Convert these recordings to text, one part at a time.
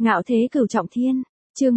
Ngạo thế cửu trọng thiên, chương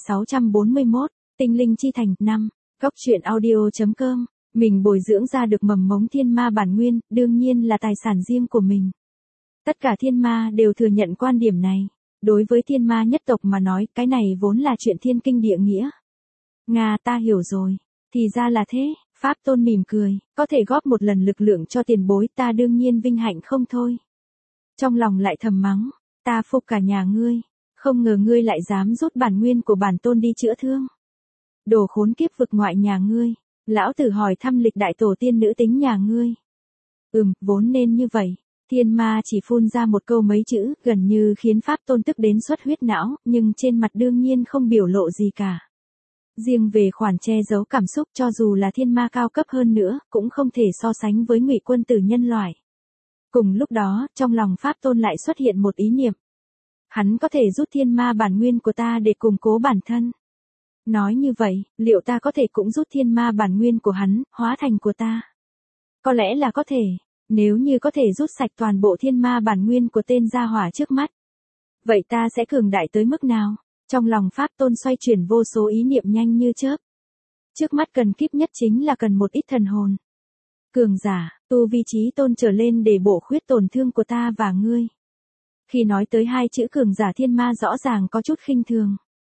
1641, tinh linh chi thành, 5, góc truyện audio.com, mình bồi dưỡng ra được mầm mống thiên ma bản nguyên, đương nhiên là tài sản riêng của mình. Tất cả thiên ma đều thừa nhận quan điểm này. Đối với thiên ma nhất tộc mà nói, cái này vốn là chuyện thiên kinh địa nghĩa. Nga, ta hiểu rồi. Thì ra là thế, Pháp Tôn mỉm cười, có thể góp một lần lực lượng cho tiền bối, ta đương nhiên vinh hạnh không thôi. Trong lòng lại thầm mắng, ta phục cả nhà ngươi, không ngờ ngươi lại dám rút bản nguyên của bản tôn đi chữa thương. Đồ khốn kiếp vực ngoại nhà ngươi, lão tử hỏi thăm lịch đại tổ tiên nữ tính nhà ngươi. Vốn nên như vậy. Thiên ma chỉ phun ra một câu mấy chữ, gần như khiến Pháp Tôn tức đến xuất huyết não, nhưng trên mặt đương nhiên không biểu lộ gì cả. Riêng về khoản che giấu cảm xúc, cho dù là thiên ma cao cấp hơn nữa, cũng không thể so sánh với Ngụy Quân Tử nhân loại. Cùng lúc đó, trong lòng Pháp Tôn lại xuất hiện một ý niệm. Hắn có thể rút thiên ma bản nguyên của ta để củng cố bản thân. Nói như vậy, liệu ta có thể cũng rút thiên ma bản nguyên của hắn, hóa thành của ta? Có lẽ là có thể. Nếu như có thể rút sạch toàn bộ thiên ma bản nguyên của tên gia hỏa trước mắt, vậy ta sẽ cường đại tới mức nào? Trong lòng Pháp Tôn xoay chuyển vô số ý niệm nhanh như chớp. Trước mắt cần kíp nhất chính là cần một ít thần hồn. Cường giả, tu vi trí tôn trở lên để bổ khuyết tổn thương của ta và ngươi. Khi nói tới hai chữ cường giả thiên ma rõ ràng có chút khinh thường.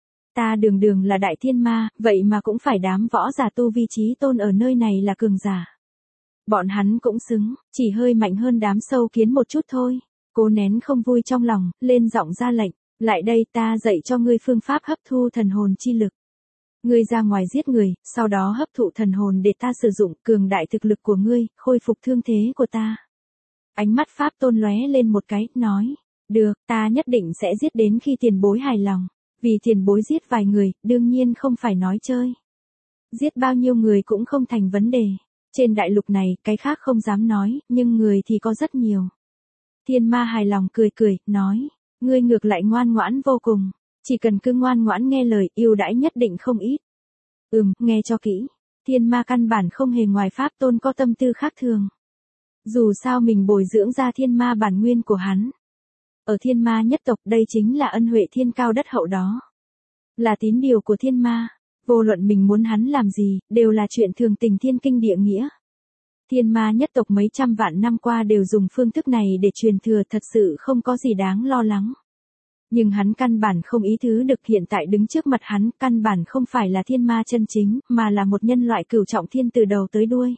Ta đường đường là đại thiên ma, vậy mà cũng phải đám võ giả tu vi trí tôn ở nơi này là cường giả. Bọn hắn cũng xứng, chỉ hơi mạnh hơn đám sâu kiến một chút thôi. Cố nén không vui trong lòng, lên giọng ra lệnh, lại đây ta dạy cho ngươi phương pháp hấp thu thần hồn chi lực. Ngươi ra ngoài giết người, sau đó hấp thụ thần hồn để ta sử dụng cường đại thực lực của ngươi, khôi phục thương thế của ta. Ánh mắt Pháp Tôn lóe lên một cái, nói, được, ta nhất định sẽ giết đến khi tiền bối hài lòng. Vì tiền bối giết vài người, đương nhiên không phải nói chơi. Giết bao nhiêu người cũng không thành vấn đề. Trên đại lục này, cái khác không dám nói, nhưng người thì có rất nhiều. Thiên ma hài lòng cười cười, nói, ngươi ngược lại ngoan ngoãn vô cùng. Chỉ cần cứ ngoan ngoãn nghe lời, yêu đãi nhất định không ít. Nghe cho kỹ. Thiên ma căn bản không hề ngoài Pháp Tôn có tâm tư khác thường. Dù sao mình bồi dưỡng ra thiên ma bản nguyên của hắn. Ở thiên ma nhất tộc đây chính là ân huệ thiên cao đất hậu đó. Là tín điều của thiên ma. Vô luận mình muốn hắn làm gì, đều là chuyện thường tình thiên kinh địa nghĩa. Thiên ma nhất tộc mấy trăm vạn năm qua đều dùng phương thức này để truyền thừa, thật sự không có gì đáng lo lắng. Nhưng hắn căn bản không ý thứ được, hiện tại đứng trước mặt hắn, căn bản không phải là thiên ma chân chính, mà là một nhân loại cửu trọng thiên từ đầu tới đuôi.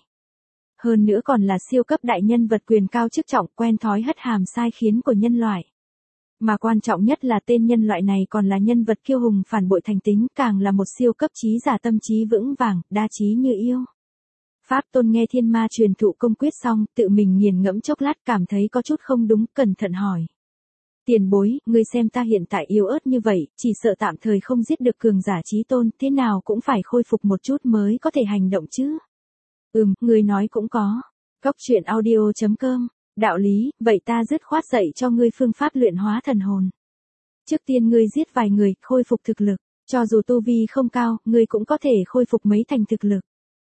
Hơn nữa còn là siêu cấp đại nhân vật quyền cao chức trọng, quen thói hất hàm sai khiến của nhân loại. Mà quan trọng nhất là tên nhân loại này còn là nhân vật kiêu hùng phản bội thành tính, càng là một siêu cấp trí giả tâm trí vững vàng, đa trí như yêu. Pháp Tôn nghe thiên ma truyền thụ công quyết xong, tự mình nghiền ngẫm chốc lát cảm thấy có chút không đúng, cẩn thận hỏi. Tiền bối, ngươi xem ta hiện tại yếu ớt như vậy, chỉ sợ tạm thời không giết được cường giả trí tôn, thế nào cũng phải khôi phục một chút mới có thể hành động chứ. Ngươi nói cũng có. Góc truyện audio.com. Đạo lý, vậy ta dứt khoát dạy cho ngươi phương pháp luyện hóa thần hồn. Trước tiên ngươi giết vài người, khôi phục thực lực, cho dù tu vi không cao, ngươi cũng có thể khôi phục mấy thành thực lực.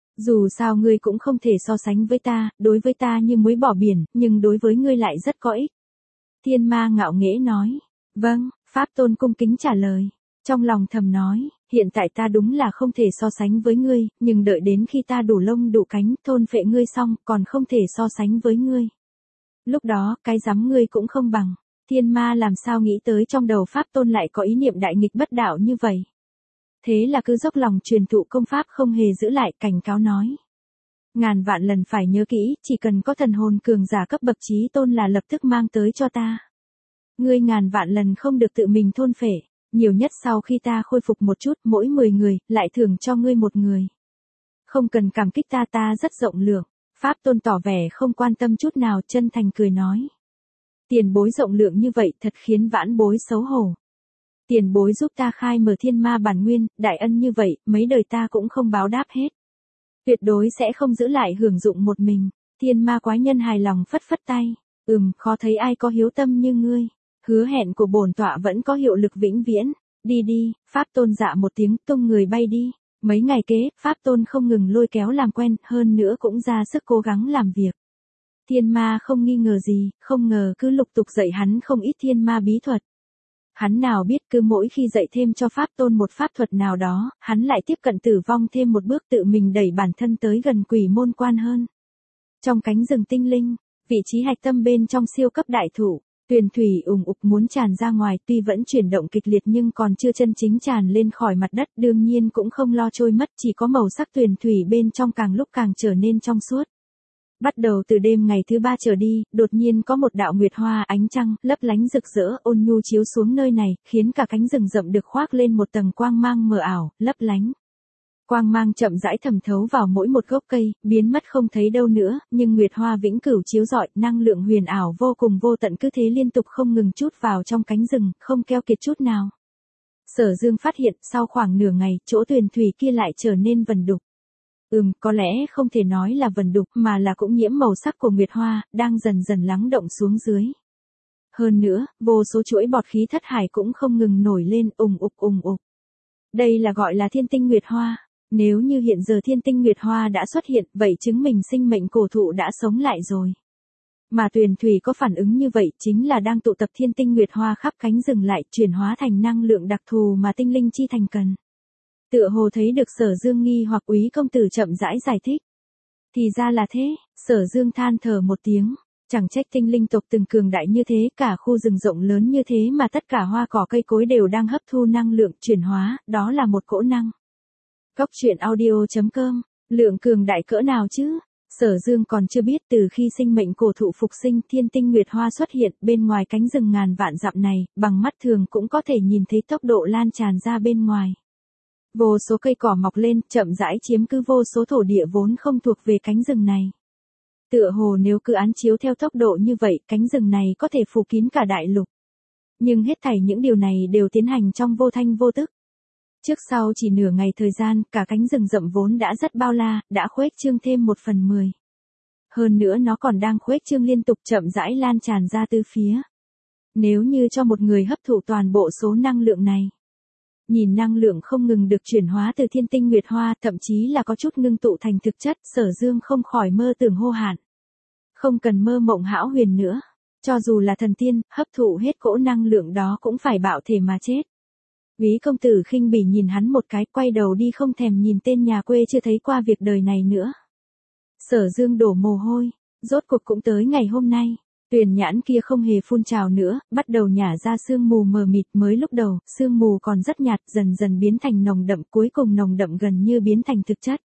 Dù sao ngươi cũng không thể so sánh với ta, đối với ta như muối bỏ biển, nhưng đối với ngươi lại rất có ích. Thiên ma ngạo nghễ nói, vâng, Pháp Tôn cung kính trả lời. Trong lòng thầm nói, hiện tại ta đúng là không thể so sánh với ngươi, nhưng đợi đến khi ta đủ lông đủ cánh, thôn phệ ngươi xong, còn không thể so sánh với ngươi. Lúc đó, cái dám ngươi cũng không bằng. Thiên ma làm sao nghĩ tới trong đầu Pháp Tôn lại có ý niệm đại nghịch bất đạo như vậy. Thế là cứ dốc lòng truyền thụ công pháp không hề giữ lại, cảnh cáo nói. Ngàn vạn lần phải nhớ kỹ, chỉ cần có thần hồn cường giả cấp bậc trí tôn là lập tức mang tới cho ta. Ngươi ngàn vạn lần không được tự mình thôn phệ, nhiều nhất sau khi ta khôi phục một chút, mỗi 10 người, lại thưởng cho ngươi một người. Không cần cảm kích ta, ta rất rộng lượng. Pháp Tôn tỏ vẻ không quan tâm chút nào, chân thành cười nói. Tiền bối rộng lượng như vậy thật khiến vãn bối xấu hổ. Tiền bối giúp ta khai mở thiên ma bản nguyên, đại ân như vậy, mấy đời ta cũng không báo đáp hết. Tuyệt đối sẽ không giữ lại hưởng dụng một mình. Thiên ma quái nhân hài lòng phất phất tay. Khó thấy ai có hiếu tâm như ngươi. Hứa hẹn của bổn tọa vẫn có hiệu lực vĩnh viễn. Đi đi, Pháp Tôn dạ một tiếng, tung người bay đi. Mấy ngày kế, Pháp Tôn không ngừng lôi kéo làm quen, hơn nữa cũng ra sức cố gắng làm việc. Thiên ma không nghi ngờ gì, không ngờ cứ lục tục dạy hắn không ít thiên ma bí thuật. Hắn nào biết cứ mỗi khi dạy thêm cho pháp tôn một pháp thuật nào đó, hắn lại tiếp cận tử vong thêm một bước, tự mình đẩy bản thân tới gần quỷ môn quan hơn. Trong cánh rừng tinh linh, vị trí hạch tâm bên trong siêu cấp đại thụ, tuyền thủy ùn ục muốn tràn ra ngoài, tuy vẫn chuyển động kịch liệt nhưng còn chưa chân chính tràn lên khỏi mặt đất, đương nhiên cũng không lo trôi mất, chỉ có màu sắc tuyền thủy bên trong càng lúc càng trở nên trong suốt. Bắt đầu từ đêm ngày thứ 3 trở đi, đột nhiên có một đạo nguyệt hoa ánh trăng, lấp lánh rực rỡ, ôn nhu chiếu xuống nơi này, khiến cả cánh rừng rậm được khoác lên một tầng quang mang mờ ảo, lấp lánh. Quang mang chậm rãi thẩm thấu vào mỗi một gốc cây, biến mất không thấy đâu nữa, nhưng nguyệt hoa vĩnh cửu chiếu rọi, năng lượng huyền ảo vô cùng vô tận cứ thế liên tục không ngừng trút vào trong cánh rừng, không keo kiệt chút nào. Sở Dương phát hiện, sau khoảng nửa ngày, chỗ tuyền thủy kia lại trở nên vần đục. Có lẽ không thể nói là vần đục mà là cũng nhiễm màu sắc của nguyệt hoa, đang dần dần lắng động xuống dưới. Hơn nữa, vô số chuỗi bọt khí thất hải cũng không ngừng nổi lên, ùng ục. Đây là gọi là thiên tinh nguyệt hoa. Nếu như hiện giờ thiên tinh nguyệt hoa đã xuất hiện, vậy chứng minh sinh mệnh cổ thụ đã sống lại rồi. Mà tuyền thủy có phản ứng như vậy chính là đang tụ tập thiên tinh nguyệt hoa khắp cánh rừng lại, chuyển hóa thành năng lượng đặc thù mà tinh linh chi thành cần. Tựa hồ thấy được Sở Dương nghi hoặc, Úy công tử chậm rãi giải thích. Thì ra là thế, Sở Dương than thở một tiếng, chẳng trách tinh linh tộc từng cường đại như thế, cả khu rừng rộng lớn như thế mà tất cả hoa cỏ cây cối đều đang hấp thu năng lượng chuyển hóa, đó là một cỗ năng. Góc truyện audio.com, lượng cường đại cỡ nào chứ? Sở Dương còn chưa biết, từ khi sinh mệnh cổ thụ phục sinh, thiên tinh nguyệt hoa xuất hiện bên ngoài cánh rừng ngàn vạn dặm này, bằng mắt thường cũng có thể nhìn thấy tốc độ lan tràn ra bên ngoài. Vô số cây cỏ mọc lên, chậm rãi chiếm cứ vô số thổ địa vốn không thuộc về cánh rừng này. Tựa hồ nếu cứ án chiếu theo tốc độ như vậy, cánh rừng này có thể phủ kín cả đại lục. Nhưng hết thảy những điều này đều tiến hành trong vô thanh vô tức. Trước sau chỉ nửa ngày thời gian, cả cánh rừng rậm vốn đã rất bao la, đã khuếch trương thêm 1/10. Hơn nữa nó còn đang khuếch trương liên tục, chậm rãi lan tràn ra tứ phía. Nếu như cho một người hấp thụ toàn bộ số năng lượng này, nhìn năng lượng không ngừng được chuyển hóa từ thiên tinh nguyệt hoa, thậm chí là có chút ngưng tụ thành thực chất, Sở Dương không khỏi mơ tưởng hô hạn. Không cần mơ mộng hão huyền nữa, cho dù là thần tiên, hấp thụ hết cỗ năng lượng đó cũng phải bạo thể mà chết. Úy công tử khinh bỉ nhìn hắn một cái, quay đầu đi không thèm nhìn tên nhà quê chưa thấy qua việc đời này nữa. Sở Dương đổ mồ hôi, rốt cuộc cũng tới ngày hôm nay. Tuyền nhãn kia không hề phun trào nữa, bắt đầu nhả ra sương mù mờ mịt, mới lúc đầu, sương mù còn rất nhạt, dần dần biến thành nồng đậm, cuối cùng nồng đậm gần như biến thành thực chất.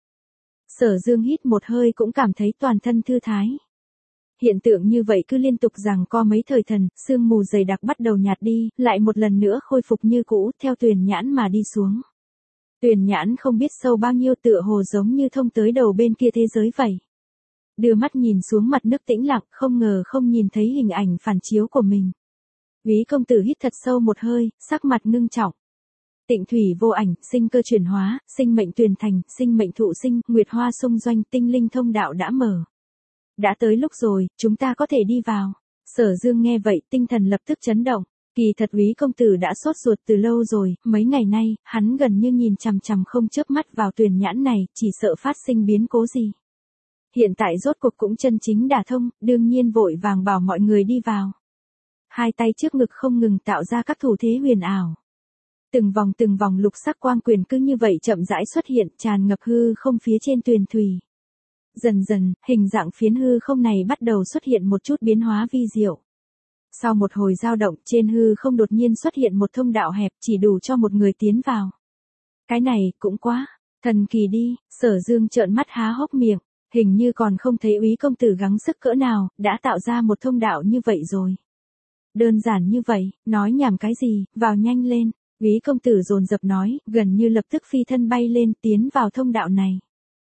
Sở Dương hít một hơi cũng cảm thấy toàn thân thư thái. Hiện tượng như vậy cứ liên tục giằng co mấy thời thần, sương mù dày đặc bắt đầu nhạt đi, lại một lần nữa khôi phục như cũ, theo tuyền nhãn mà đi xuống. Tuyền nhãn không biết sâu bao nhiêu, tựa hồ giống như thông tới đầu bên kia thế giới vậy. Đưa mắt nhìn xuống mặt nước tĩnh lặng, không ngờ không nhìn thấy hình ảnh phản chiếu của mình. Úy công tử hít thật sâu một hơi, sắc mặt ngưng trọng. Tịnh thủy vô ảnh, sinh cơ chuyển hóa, sinh mệnh tuyền thành, sinh mệnh thụ sinh, nguyệt hoa xung doanh, tinh linh thông đạo đã mở. Đã tới lúc rồi, chúng ta có thể đi vào. Sở Dương nghe vậy, tinh thần lập tức chấn động. Kỳ thật Úy công tử đã sốt ruột từ lâu rồi, mấy ngày nay, hắn gần như nhìn chằm chằm không chớp mắt vào tuyền nhãn này, chỉ sợ phát sinh biến cố gì. Hiện tại rốt cuộc cũng chân chính đả thông, đương nhiên vội vàng bảo mọi người đi vào. Hai tay trước ngực không ngừng tạo ra các thủ thế huyền ảo. Từng vòng lục sắc quang quyền cứ như vậy chậm rãi xuất hiện, tràn ngập hư không phía trên tuyền thủy. Dần dần, hình dạng phiến hư không này bắt đầu xuất hiện một chút biến hóa vi diệu. Sau một hồi dao động, trên hư không đột nhiên xuất hiện một thông đạo hẹp, chỉ đủ cho một người tiến vào. Cái này cũng quá thần kỳ đi. Sở Dương trợn mắt há hốc miệng, hình như còn không thấy Úy công tử gắng sức cỡ nào, đã tạo ra một thông đạo như vậy rồi. Đơn giản như vậy, nói nhảm cái gì, vào nhanh lên. Úy công tử dồn dập nói, gần như lập tức phi thân bay lên, tiến vào thông đạo này.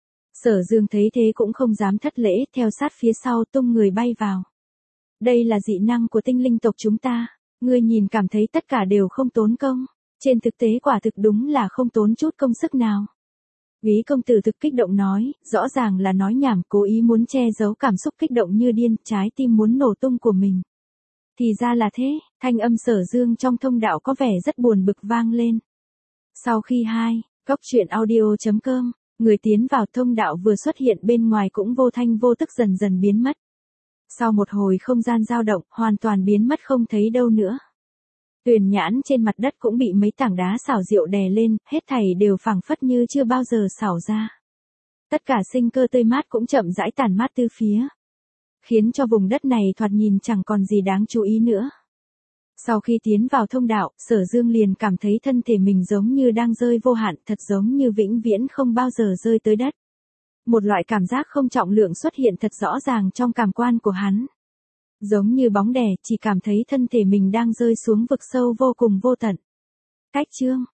Sở Dương thấy thế cũng không dám thất lễ, theo sát phía sau tung người bay vào. Đây là dị năng của tinh linh tộc chúng ta, ngươi nhìn cảm thấy tất cả đều không tốn công, trên thực tế quả thực đúng là không tốn chút công sức nào. Úy công tử thực kích động nói, rõ ràng là nói nhảm, cố ý muốn che giấu cảm xúc kích động như điên, trái tim muốn nổ tung của mình. Thì ra là thế, thanh âm Sở Dương trong thông đạo có vẻ rất buồn bực vang lên. Sau khi góc truyện audio.com, người tiến vào thông đạo vừa xuất hiện bên ngoài cũng vô thanh vô tức dần dần biến mất. Sau một hồi không gian dao động, hoàn toàn biến mất không thấy đâu nữa. Tuyền nhãn trên mặt đất cũng bị mấy tảng đá xảo diệu đè lên, hết thảy đều phảng phất như chưa bao giờ xảo ra. Tất cả sinh cơ tươi mát cũng chậm rãi tản mát từ phía, khiến cho vùng đất này thoạt nhìn chẳng còn gì đáng chú ý nữa. Sau khi tiến vào thông đạo, Sở Dương liền cảm thấy thân thể mình giống như đang rơi vô hạn, thật giống như vĩnh viễn không bao giờ rơi tới đất. Một loại cảm giác không trọng lượng xuất hiện thật rõ ràng trong cảm quan của hắn. Giống như bóng đè, chỉ cảm thấy thân thể mình đang rơi xuống vực sâu vô cùng vô tận. Cách chương